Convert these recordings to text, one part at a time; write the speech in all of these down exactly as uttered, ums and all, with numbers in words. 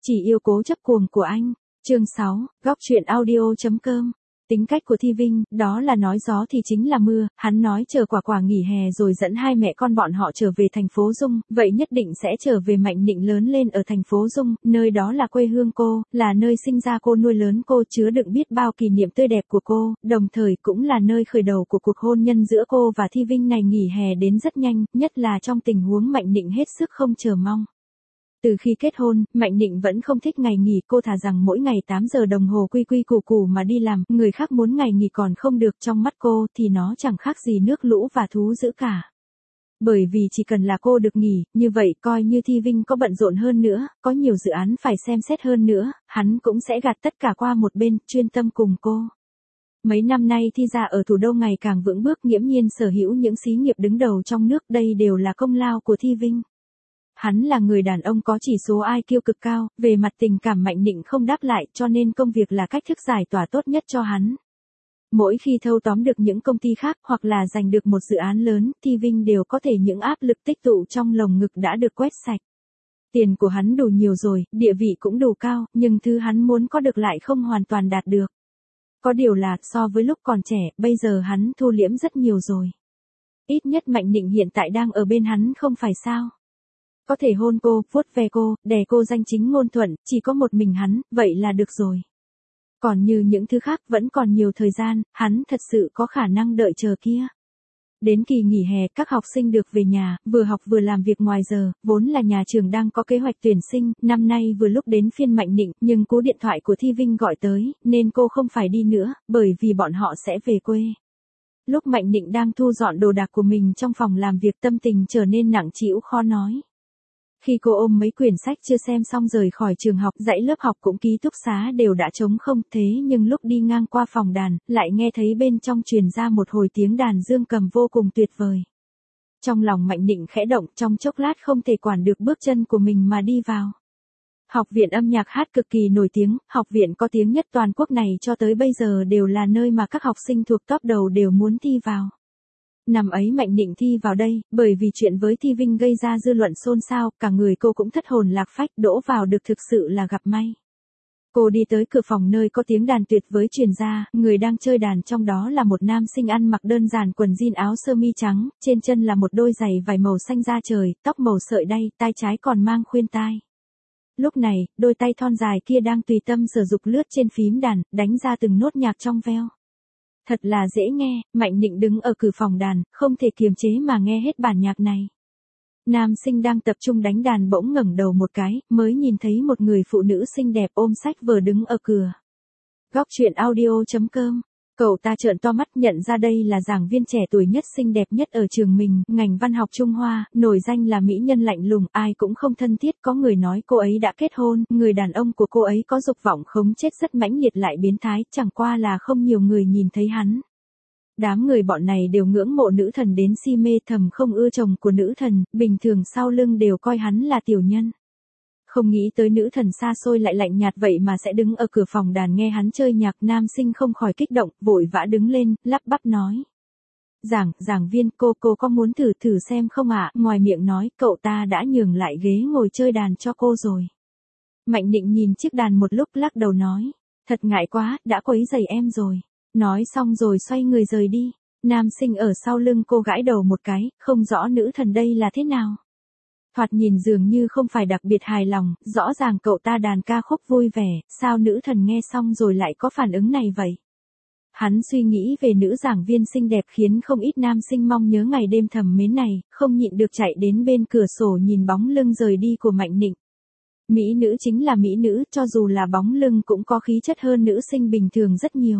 Chỉ yêu cố chấp cuồng của anh. Chương sáu, góc truyện audio chấm com. Tính cách của Thi Vinh, đó là nói gió thì chính là mưa, hắn nói chờ quả quả nghỉ hè rồi dẫn hai mẹ con bọn họ trở về thành phố Dung, vậy nhất định sẽ trở về Mạnh Nịnh lớn lên ở thành phố Dung, nơi đó là quê hương cô, là nơi sinh ra cô nuôi lớn cô, chứa đựng biết bao kỷ niệm tươi đẹp của cô, đồng thời cũng là nơi khởi đầu của cuộc hôn nhân giữa cô và Thi Vinh này. Nghỉ hè đến rất nhanh, nhất là trong tình huống Mạnh Nịnh hết sức không chờ mong. Từ khi kết hôn, Mạnh Nịnh vẫn không thích ngày nghỉ, cô thà rằng mỗi ngày tám giờ đồng hồ quy quy củ củ mà đi làm, người khác muốn ngày nghỉ còn không được, trong mắt cô thì nó chẳng khác gì nước lũ và thú dữ cả. Bởi vì chỉ cần là cô được nghỉ, như vậy coi như Thi Vinh có bận rộn hơn nữa, có nhiều dự án phải xem xét hơn nữa, hắn cũng sẽ gạt tất cả qua một bên, chuyên tâm cùng cô. Mấy năm nay Thi gia ở thủ đô ngày càng vững bước, nghiễm nhiên sở hữu những xí nghiệp đứng đầu trong nước, đây đều là công lao của Thi Vinh. Hắn là người đàn ông có chỉ số i kiu cực cao, về mặt tình cảm Mạnh Nịnh không đáp lại, cho nên công việc là cách thức giải tỏa tốt nhất cho hắn. Mỗi khi thâu tóm được những công ty khác hoặc là giành được một dự án lớn, Thi Vinh đều có thể những áp lực tích tụ trong lồng ngực đã được quét sạch. Tiền của hắn đủ nhiều rồi, địa vị cũng đủ cao, nhưng thứ hắn muốn có được lại không hoàn toàn đạt được. Có điều là, so với lúc còn trẻ, bây giờ hắn thu liễm rất nhiều rồi. Ít nhất Mạnh Nịnh hiện tại đang ở bên hắn không phải sao. Có thể hôn cô, vuốt ve cô, đè cô danh chính ngôn thuận, chỉ có một mình hắn, vậy là được rồi. Còn như những thứ khác vẫn còn nhiều thời gian, hắn thật sự có khả năng đợi chờ kia. Đến kỳ nghỉ hè, các học sinh được về nhà, vừa học vừa làm việc ngoài giờ, vốn là nhà trường đang có kế hoạch tuyển sinh, năm nay vừa lúc đến phiên Mạnh Nịnh, nhưng cú điện thoại của Thi Vinh gọi tới, nên cô không phải đi nữa, bởi vì bọn họ sẽ về quê. Lúc Mạnh Nịnh đang thu dọn đồ đạc của mình trong phòng làm việc, tâm tình trở nên nặng trĩu khó nói. Khi cô ôm mấy quyển sách chưa xem xong rời khỏi trường học, dãy lớp học cũng ký túc xá đều đã trống không, thế nhưng lúc đi ngang qua phòng đàn, lại nghe thấy bên trong truyền ra một hồi tiếng đàn dương cầm vô cùng tuyệt vời. Trong lòng Mạnh Nịnh khẽ động, trong chốc lát không thể quản được bước chân của mình mà đi vào. Học viện âm nhạc hát cực kỳ nổi tiếng, học viện có tiếng nhất toàn quốc này cho tới bây giờ đều là nơi mà các học sinh thuộc top đầu đều muốn thi vào. Năm ấy Mạnh Nịnh thi vào đây, bởi vì chuyện với Thi Vinh gây ra dư luận xôn xao, cả người cô cũng thất hồn lạc phách, đỗ vào được thực sự là gặp may. Cô đi tới cửa phòng nơi có tiếng đàn tuyệt với truyền ra, người đang chơi đàn trong đó là một nam sinh ăn mặc đơn giản, quần jean áo sơ mi trắng, trên chân là một đôi giày vải màu xanh da trời, tóc màu sợi đay, tai trái còn mang khuyên tai. Lúc này, đôi tay thon dài kia đang tùy tâm sử dụng lướt trên phím đàn, đánh ra từng nốt nhạc trong veo. Thật là dễ nghe, Mạnh Nịnh đứng ở cửa phòng đàn, không thể kiềm chế mà nghe hết bản nhạc này. Nam sinh đang tập trung đánh đàn bỗng ngẩng đầu một cái, mới nhìn thấy một người phụ nữ xinh đẹp ôm sách vở đứng ở cửa. Góc truyện audio chấm com. Cậu ta trợn to mắt, nhận ra đây là giảng viên trẻ tuổi nhất xinh đẹp nhất ở trường mình, ngành văn học Trung Hoa, nổi danh là mỹ nhân lạnh lùng, ai cũng không thân thiết, có người nói cô ấy đã kết hôn, người đàn ông của cô ấy có dục vọng khống chết rất mãnh liệt lại biến thái, chẳng qua là không nhiều người nhìn thấy hắn. Đám người bọn này đều ngưỡng mộ nữ thần đến si mê, thầm không ưa chồng của nữ thần, bình thường sau lưng đều coi hắn là tiểu nhân. Không nghĩ tới nữ thần xa xôi lại lạnh nhạt vậy mà sẽ đứng ở cửa phòng đàn nghe hắn chơi nhạc. Nam sinh không khỏi kích động, vội vã đứng lên, lắp bắp nói. Giảng, giảng viên, cô, cô có muốn thử thử xem không ạ? Ngoài miệng nói, cậu ta đã nhường lại ghế ngồi chơi đàn cho cô rồi. Mạnh Nịnh nhìn chiếc đàn một lúc lắc đầu nói. Thật ngại quá, đã quấy rầy em rồi. Nói xong rồi xoay người rời đi. Nam sinh ở sau lưng cô gãi đầu một cái, không rõ nữ thần đây là thế nào. Thoạt nhìn dường như không phải đặc biệt hài lòng, rõ ràng cậu ta đàn ca khúc vui vẻ, sao nữ thần nghe xong rồi lại có phản ứng này vậy? Hắn suy nghĩ về nữ giảng viên xinh đẹp khiến không ít nam sinh mong nhớ ngày đêm thầm mến này, không nhịn được chạy đến bên cửa sổ nhìn bóng lưng rời đi của Mạnh Nịnh. Mỹ nữ chính là mỹ nữ, cho dù là bóng lưng cũng có khí chất hơn nữ sinh bình thường rất nhiều.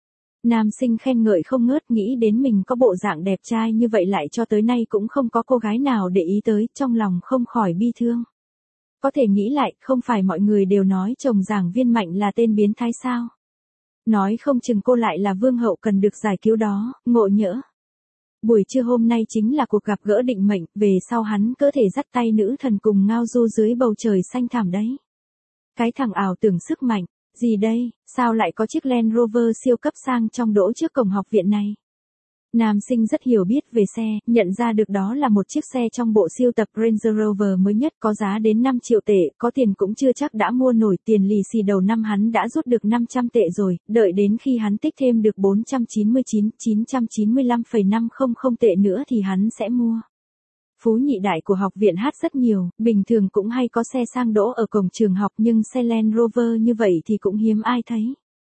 Nam sinh khen ngợi không ngớt, nghĩ đến mình có bộ dạng đẹp trai như vậy lại cho tới nay cũng không có cô gái nào để ý tới, trong lòng không khỏi bi thương. Có thể nghĩ lại, không phải mọi người đều nói chồng giảng viên Mạnh là tên biến thái sao? Nói không chừng cô lại là vương hậu cần được giải cứu đó, ngộ nhỡ. Buổi trưa hôm nay chính là cuộc gặp gỡ định mệnh, về sau hắn có thể dắt tay nữ thần cùng ngao du dưới bầu trời xanh thẳm đấy. Cái thằng ảo tưởng sức mạnh. Gì đây, sao lại có chiếc Land Rover siêu cấp sang trong đỗ trước cổng học viện này? Nam sinh rất hiểu biết về xe, nhận ra được đó là một chiếc xe trong bộ sưu tập Range Rover mới nhất có giá đến năm triệu tệ, có tiền cũng chưa chắc đã mua nổi, tiền lì xì đầu năm hắn đã rút được năm trăm tệ rồi, đợi đến khi hắn tích thêm được bốn trăm chín mươi chín nghìn chín trăm chín mươi lăm phẩy năm trăm tệ nữa thì hắn sẽ mua. Phú nhị đại của học viện hát rất nhiều, bình thường cũng hay có xe sang đỗ ở cổng trường học nhưng xe Land Rover như vậy thì cũng hiếm ai thấy.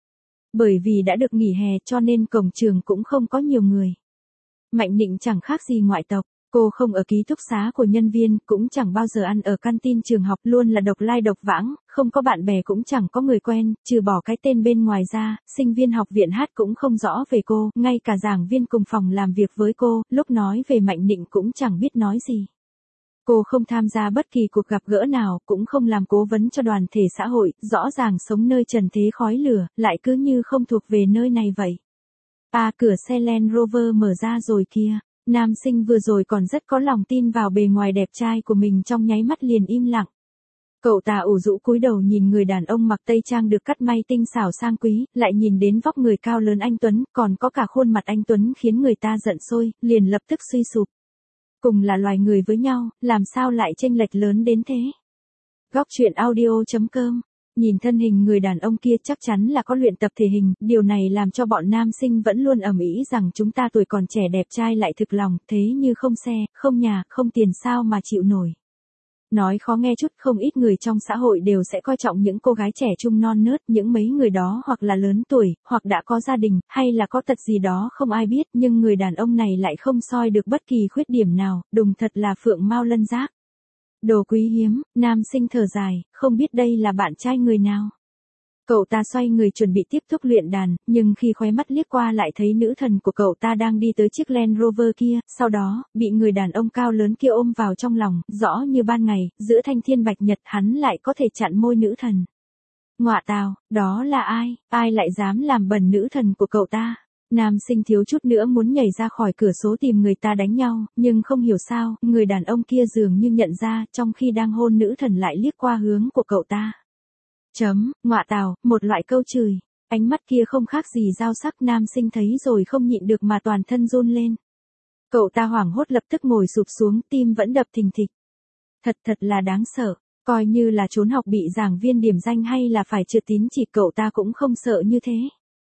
Bởi vì đã được nghỉ hè cho nên cổng trường cũng không có nhiều người. Mạnh Nịnh chẳng khác gì ngoại tộc, cô không ở ký túc xá của nhân viên, cũng chẳng bao giờ ăn ở canteen trường học, luôn là độc lai độc vãng, không có bạn bè cũng chẳng có người quen, trừ bỏ cái tên bên ngoài ra, sinh viên học viện hát cũng không rõ về cô, ngay cả giảng viên cùng phòng làm việc với cô, lúc nói về Mạnh Nịnh cũng chẳng biết nói gì. Cô không tham gia bất kỳ cuộc gặp gỡ nào, cũng không làm cố vấn cho đoàn thể xã hội, rõ ràng sống nơi trần thế khói lửa, lại cứ như không thuộc về nơi này vậy. À, cửa xe Land Rover mở ra rồi kìa. Nam sinh vừa rồi còn rất có lòng tin vào bề ngoài đẹp trai của mình, trong nháy mắt liền im lặng. Cậu ta ủ rũ cúi đầu nhìn người đàn ông mặc tây trang được cắt may tinh xảo sang quý, lại nhìn đến vóc người cao lớn anh Tuấn, còn có cả khuôn mặt anh Tuấn khiến người ta giận sôi, liền lập tức suy sụp. Cùng là loài người với nhau, làm sao lại chênh lệch lớn đến thế? Góc truyện audio chấm com. Nhìn thân hình người đàn ông kia chắc chắn là có luyện tập thể hình, điều này làm cho bọn nam sinh vẫn luôn ầm ĩ rằng chúng ta tuổi còn trẻ đẹp trai lại thực lòng, thế như không xe, không nhà, không tiền sao mà chịu nổi. Nói khó nghe chút, không ít người trong xã hội đều sẽ coi trọng những cô gái trẻ trung non nớt, những mấy người đó hoặc là lớn tuổi, hoặc đã có gia đình, hay là có tật gì đó không ai biết, nhưng người đàn ông này lại không soi được bất kỳ khuyết điểm nào, đùng thật là phượng mao lân giác. Đồ quý hiếm, nam sinh thở dài, không biết đây là bạn trai người nào. Cậu ta xoay người chuẩn bị tiếp tục luyện đàn, nhưng khi khóe mắt liếc qua lại thấy nữ thần của cậu ta đang đi tới chiếc Land Rover kia, sau đó, bị người đàn ông cao lớn kia ôm vào trong lòng, rõ như ban ngày, giữa thanh thiên bạch nhật hắn lại có thể chặn môi nữ thần. Ngọa tào, đó là ai, ai lại dám làm bẩn nữ thần của cậu ta? Nam sinh thiếu chút nữa muốn nhảy ra khỏi cửa sổ tìm người ta đánh nhau, nhưng không hiểu sao, người đàn ông kia dường như nhận ra, trong khi đang hôn nữ thần lại liếc qua hướng của cậu ta. Chấm, ngọa tào, một loại câu chửi. Ánh mắt kia không khác gì dao sắc, nam sinh thấy rồi không nhịn được mà toàn thân run lên. Cậu ta hoảng hốt lập tức ngồi sụp xuống, tim vẫn đập thình thịch. Thật thật là đáng sợ, coi như là trốn học bị giảng viên điểm danh hay là phải trượt tín chỉ cậu ta cũng không sợ như thế.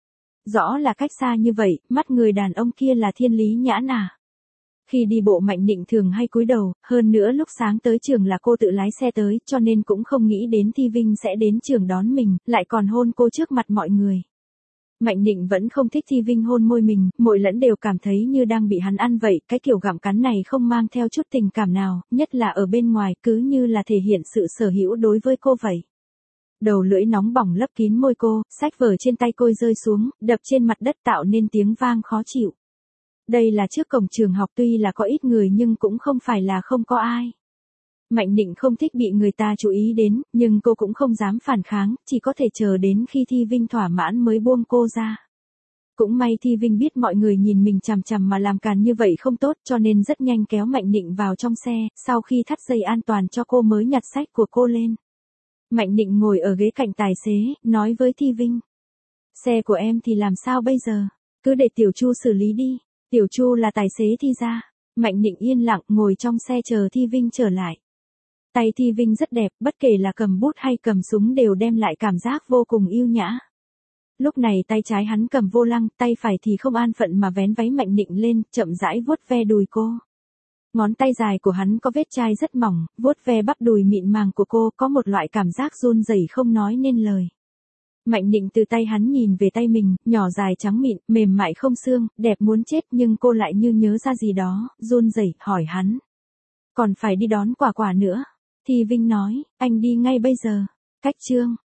Rõ là cách xa như vậy, mắt người đàn ông kia là thiên lý nhãn à. Khi đi bộ Mạnh Nịnh thường hay cúi đầu, hơn nữa lúc sáng tới trường là cô tự lái xe tới, cho nên cũng không nghĩ đến Thi Vinh sẽ đến trường đón mình, lại còn hôn cô trước mặt mọi người. Mạnh Nịnh vẫn không thích Thi Vinh hôn môi mình, mỗi lẫn đều cảm thấy như đang bị hắn ăn vậy, cái kiểu gặm cắn này không mang theo chút tình cảm nào, nhất là ở bên ngoài, cứ như là thể hiện sự sở hữu đối với cô vậy. Đầu lưỡi nóng bỏng lấp kín môi cô, sách vở trên tay cô rơi xuống, đập trên mặt đất tạo nên tiếng vang khó chịu. Đây là trước cổng trường học, tuy là có ít người nhưng cũng không phải là không có ai. Mạnh Nịnh không thích bị người ta chú ý đến, nhưng cô cũng không dám phản kháng, chỉ có thể chờ đến khi Thi Vinh thỏa mãn mới buông cô ra. Cũng may Thi Vinh biết mọi người nhìn mình chằm chằm mà làm càn như vậy không tốt, cho nên rất nhanh kéo Mạnh Nịnh vào trong xe, sau khi thắt dây an toàn cho cô mới nhặt sách của cô lên. Mạnh Nịnh ngồi ở ghế cạnh tài xế, nói với Thi Vinh. Xe của em thì làm sao bây giờ? Cứ để Tiểu Chu xử lý đi. Tiểu Chu là tài xế Thi ra. Mạnh Nịnh yên lặng ngồi trong xe chờ Thi Vinh trở lại. Tay Thi Vinh rất đẹp, bất kể là cầm bút hay cầm súng đều đem lại cảm giác vô cùng yêu nhã. Lúc này tay trái hắn cầm vô lăng, tay phải thì không an phận mà vén váy Mạnh Nịnh lên, chậm rãi vuốt ve đùi cô. Ngón tay dài của hắn có vết chai rất mỏng, vuốt ve bắp đùi mịn màng của cô, có một loại cảm giác run rẩy không nói nên lời. Mạnh Nịnh từ tay hắn nhìn về tay mình, nhỏ dài trắng mịn, mềm mại không xương, đẹp muốn chết, nhưng cô lại như nhớ ra gì đó, run rẩy hỏi hắn. Còn phải đi đón Quả Quả nữa. Thi Vinh nói, anh đi ngay bây giờ. Cách chương.